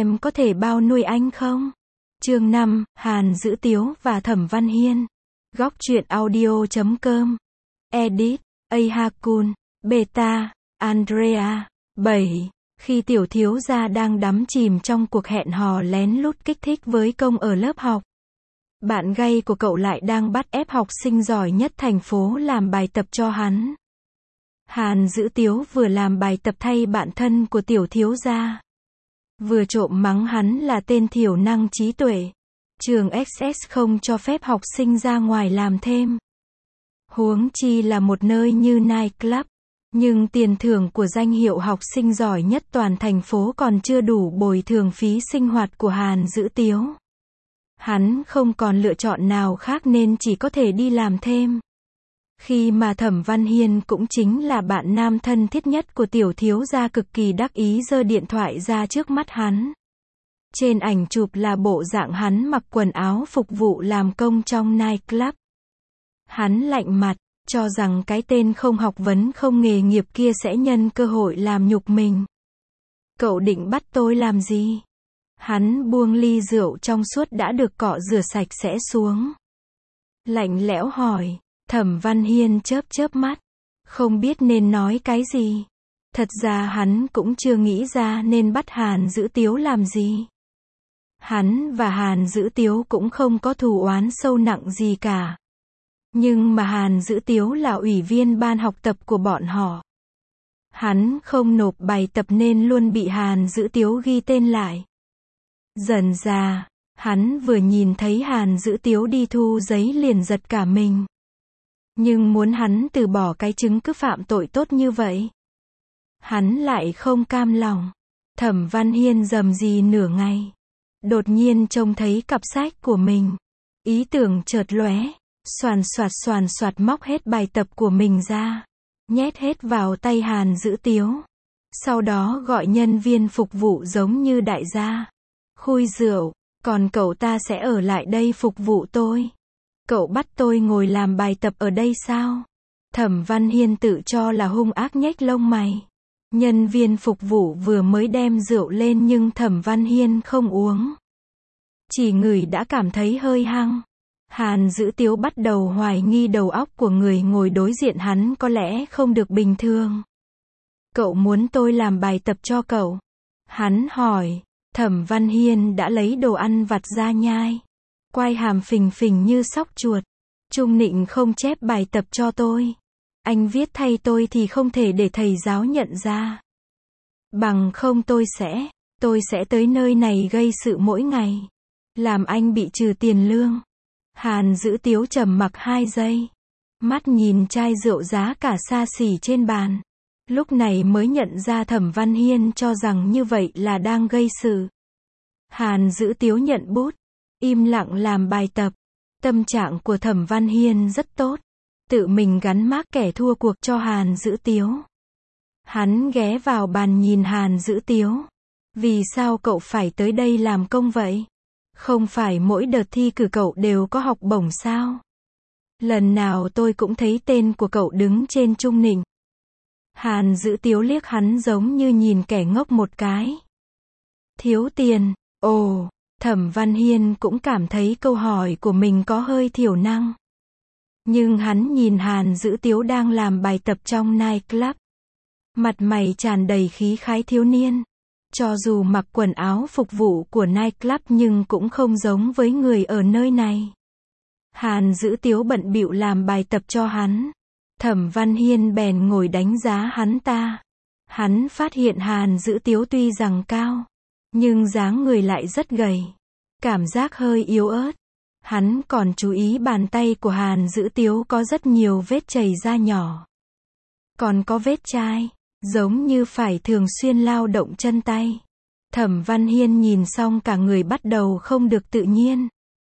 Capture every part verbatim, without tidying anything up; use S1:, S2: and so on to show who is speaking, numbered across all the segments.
S1: em có thể bao nuôi anh không? Chương năm, Hàn Dữ Tiếu và Thẩm Văn Hiên. Góc truyện audio chấm com. Edit, Ahakun, Beta, Andrea. bảy. Khi tiểu thiếu gia đang đắm chìm trong cuộc hẹn hò lén lút kích thích với công ở lớp học, bạn gay của cậu lại đang bắt ép học sinh giỏi nhất thành phố làm bài tập cho hắn. Hàn Dữ Tiếu vừa làm bài tập thay bạn thân của tiểu thiếu gia, vừa trộm mắng hắn là tên thiểu năng trí tuệ. Trường ích ét không cho phép học sinh ra ngoài làm thêm. Huống chi là một nơi như nightclub. Nhưng tiền thưởng của danh hiệu học sinh giỏi nhất toàn thành phố còn chưa đủ bồi thường phí sinh hoạt của Hàn Dữ Tiếu. Hắn không còn lựa chọn nào khác nên chỉ có thể đi làm thêm. Khi mà Thẩm Văn Hiên cũng chính là bạn nam thân thiết nhất của tiểu thiếu gia cực kỳ đắc ý giơ điện thoại ra trước mắt hắn. Trên ảnh chụp là bộ dạng hắn mặc quần áo phục vụ làm công trong nightclub. Hắn lạnh mặt, cho rằng cái tên không học vấn không nghề nghiệp kia sẽ nhân cơ hội làm nhục mình. Cậu định bắt tôi làm gì? Hắn buông ly rượu trong suốt đã được cọ rửa sạch sẽ xuống. Lạnh lẽo hỏi. Thẩm Văn Hiên chớp chớp mắt, không biết nên nói cái gì. Thật ra hắn cũng chưa nghĩ ra nên bắt Hàn Dữ Tiếu làm gì. Hắn và Hàn Dữ Tiếu cũng không có thù oán sâu nặng gì cả. Nhưng mà Hàn Dữ Tiếu là ủy viên ban học tập của bọn họ. Hắn không nộp bài tập nên luôn bị Hàn Dữ Tiếu ghi tên lại. Dần dà, hắn vừa nhìn thấy Hàn Dữ Tiếu đi thu giấy liền giật cả mình. Nhưng muốn hắn từ bỏ cái chứng cứ phạm tội tốt như vậy, hắn lại không cam lòng. Thẩm Văn Hiên rầm rì nửa ngày, đột nhiên trông thấy cặp sách của mình. Ý tưởng chợt lóe, xoàn xoạt xoàn xoạt móc hết bài tập của mình ra, nhét hết vào tay Hàn Dữ Tiếu. Sau đó gọi nhân viên phục vụ giống như đại gia. Khui rượu, còn cậu ta sẽ ở lại đây phục vụ tôi. Cậu bắt tôi ngồi làm bài tập ở đây sao? Thẩm Văn Hiên tự cho là hung ác nhếch lông mày. Nhân viên phục vụ vừa mới đem rượu lên nhưng Thẩm Văn Hiên không uống. Chỉ ngửi đã cảm thấy hơi hăng. Hàn Dữ Tiếu bắt đầu hoài nghi đầu óc của người ngồi đối diện hắn có lẽ không được bình thường. Cậu muốn tôi làm bài tập cho cậu? Hắn hỏi. Thẩm Văn Hiên đã lấy đồ ăn vặt ra nhai. Quai hàm phình phình như sóc chuột. Trung Nịnh không chép bài tập cho tôi. Anh viết thay tôi thì không thể để thầy giáo nhận ra. Bằng không tôi sẽ, tôi sẽ tới nơi này gây sự mỗi ngày. Làm anh bị trừ tiền lương. Hàn Dữ Tiếu trầm mặc hai giây. Mắt nhìn chai rượu giá cả xa xỉ trên bàn. Lúc này mới nhận ra Thẩm Văn Hiên cho rằng như vậy là đang gây sự. Hàn Dữ Tiếu nhận bút, im lặng làm bài tập. Tâm trạng của Thẩm Văn Hiên rất tốt. Tự mình gắn mác kẻ thua cuộc cho Hàn Dữ Tiếu. Hắn ghé vào bàn nhìn Hàn Dữ Tiếu. Vì sao cậu phải tới đây làm công vậy? Không phải mỗi đợt thi cử cậu đều có học bổng sao? Lần nào tôi cũng thấy tên của cậu đứng trên Trung Nịnh. Hàn Dữ Tiếu liếc hắn giống như nhìn kẻ ngốc một cái. Thiếu tiền, ồ, Thẩm Văn Hiên cũng cảm thấy câu hỏi của mình có hơi thiểu năng. Nhưng hắn nhìn Hàn Dữ Tiếu đang làm bài tập trong nightclub. Mặt mày tràn đầy khí khái thiếu niên. Cho dù mặc quần áo phục vụ của nightclub nhưng cũng không giống với người ở nơi này. Hàn Dữ Tiếu bận bịu làm bài tập cho hắn. Thẩm Văn Hiên bèn ngồi đánh giá hắn ta. Hắn phát hiện Hàn Dữ Tiếu tuy rằng cao, nhưng dáng người lại rất gầy. Cảm giác hơi yếu ớt. Hắn còn chú ý bàn tay của Hàn Dữ Tiếu có rất nhiều vết chảy da nhỏ. Còn có vết chai, giống như phải thường xuyên lao động chân tay. Thẩm Văn Hiên nhìn xong cả người bắt đầu không được tự nhiên.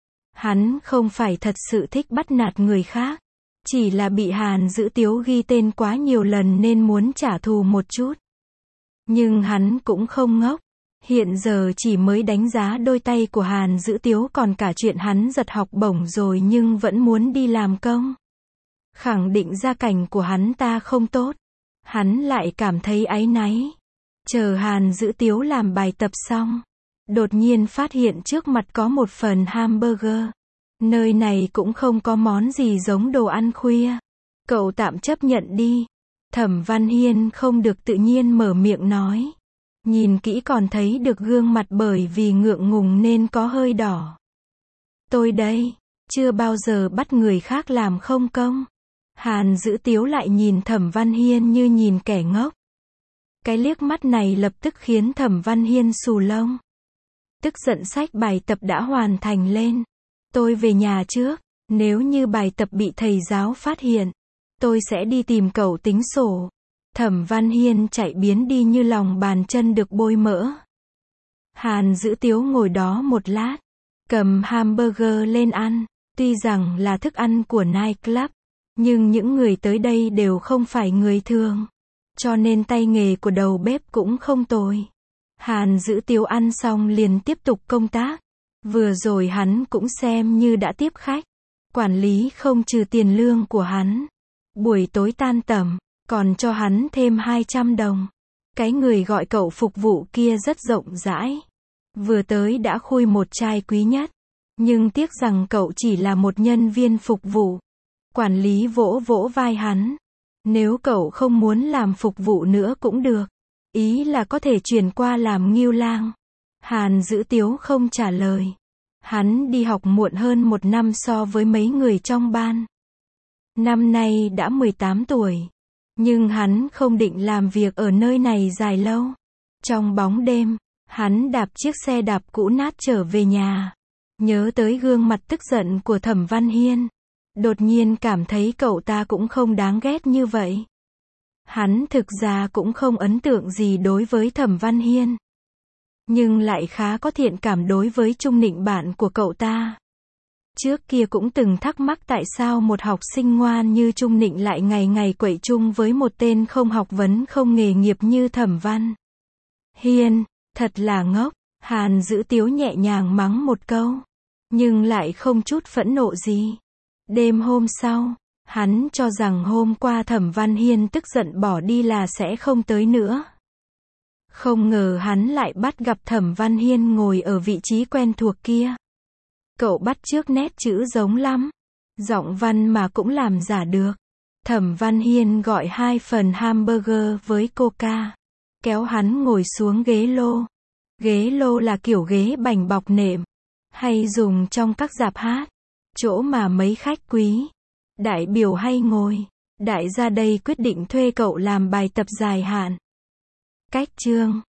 S1: Hắn không phải thật sự thích bắt nạt người khác. Chỉ là bị Hàn Dữ Tiếu ghi tên quá nhiều lần nên muốn trả thù một chút. Nhưng hắn cũng không ngốc. Hiện giờ chỉ mới đánh giá đôi tay của Hàn Dữ Tiếu còn cả chuyện hắn giật học bổng rồi nhưng vẫn muốn đi làm công. Khẳng định gia cảnh của hắn ta không tốt. Hắn lại cảm thấy áy náy. Chờ Hàn Dữ Tiếu làm bài tập xong. đột nhiên phát hiện trước mặt có một phần hamburger. Nơi này cũng không có món gì giống đồ ăn khuya. Cậu tạm chấp nhận đi. Thẩm Văn Hiên không được tự nhiên mở miệng nói. Nhìn kỹ còn thấy được gương mặt bởi vì ngượng ngùng nên có hơi đỏ. Tôi đây, chưa bao giờ bắt người khác làm không công. Hàn Dữ Tiếu lại nhìn Thẩm Văn Hiên như nhìn kẻ ngốc. Cái liếc mắt này lập tức khiến Thẩm Văn Hiên xù lông. Tức giận xách bài tập đã hoàn thành lên. Tôi về nhà trước, nếu như bài tập bị thầy giáo phát hiện, tôi sẽ đi tìm cậu tính sổ. Thẩm Văn Hiên chạy biến đi như lòng bàn chân được bôi mỡ. Hàn Dữ Tiếu ngồi đó một lát, cầm hamburger lên ăn. Tuy rằng là thức ăn của nightclub, nhưng những người tới đây đều không phải người thường, cho nên tay nghề của đầu bếp cũng không tồi. Hàn Dữ Tiếu ăn xong liền tiếp tục công tác. Vừa rồi hắn cũng xem như đã tiếp khách. Quản lý không trừ tiền lương của hắn. Buổi tối tan tầm, còn cho hắn thêm hai trăm đồng. Cái người gọi cậu phục vụ kia rất rộng rãi. Vừa tới đã khui một chai quý nhất. Nhưng tiếc rằng cậu chỉ là một nhân viên phục vụ. Quản lý vỗ vỗ vai hắn. Nếu cậu không muốn làm phục vụ nữa cũng được. Ý là có thể chuyển qua làm nghêu lang. Hàn Dữ Tiếu không trả lời. Hắn đi học muộn hơn một năm so với mấy người trong ban. Năm nay đã mười tám tuổi. Nhưng hắn không định làm việc ở nơi này dài lâu. Trong bóng đêm, hắn đạp chiếc xe đạp cũ nát trở về nhà. Nhớ tới gương mặt tức giận của Thẩm Văn Hiên. Đột nhiên cảm thấy cậu ta cũng không đáng ghét như vậy. Hắn thực ra cũng không ấn tượng gì đối với Thẩm Văn Hiên. Nhưng lại khá có thiện cảm đối với Trung Nịnh bạn của cậu ta. Trước kia cũng từng thắc mắc tại sao một học sinh ngoan như Trung Nịnh lại ngày ngày quậy chung với một tên không học vấn không nghề nghiệp như Thẩm Văn Hiên. Thật là ngốc. Hàn Dữ Tiếu nhẹ nhàng mắng một câu. Nhưng lại không chút phẫn nộ gì. Đêm hôm sau, hắn cho rằng hôm qua Thẩm Văn Hiên tức giận bỏ đi là sẽ không tới nữa. Không ngờ hắn lại bắt gặp Thẩm Văn Hiên ngồi ở vị trí quen thuộc kia. Cậu bắt chước nét chữ giống lắm. Giọng văn mà cũng làm giả được. Thẩm Văn Hiên gọi hai phần hamburger với coca. Kéo hắn ngồi xuống ghế lô. Ghế lô là kiểu ghế bành bọc nệm. Hay dùng trong các rạp hát. Chỗ mà mấy khách quý, đại biểu hay ngồi. Đại gia đây quyết định thuê cậu làm bài tập dài hạn. Cách chương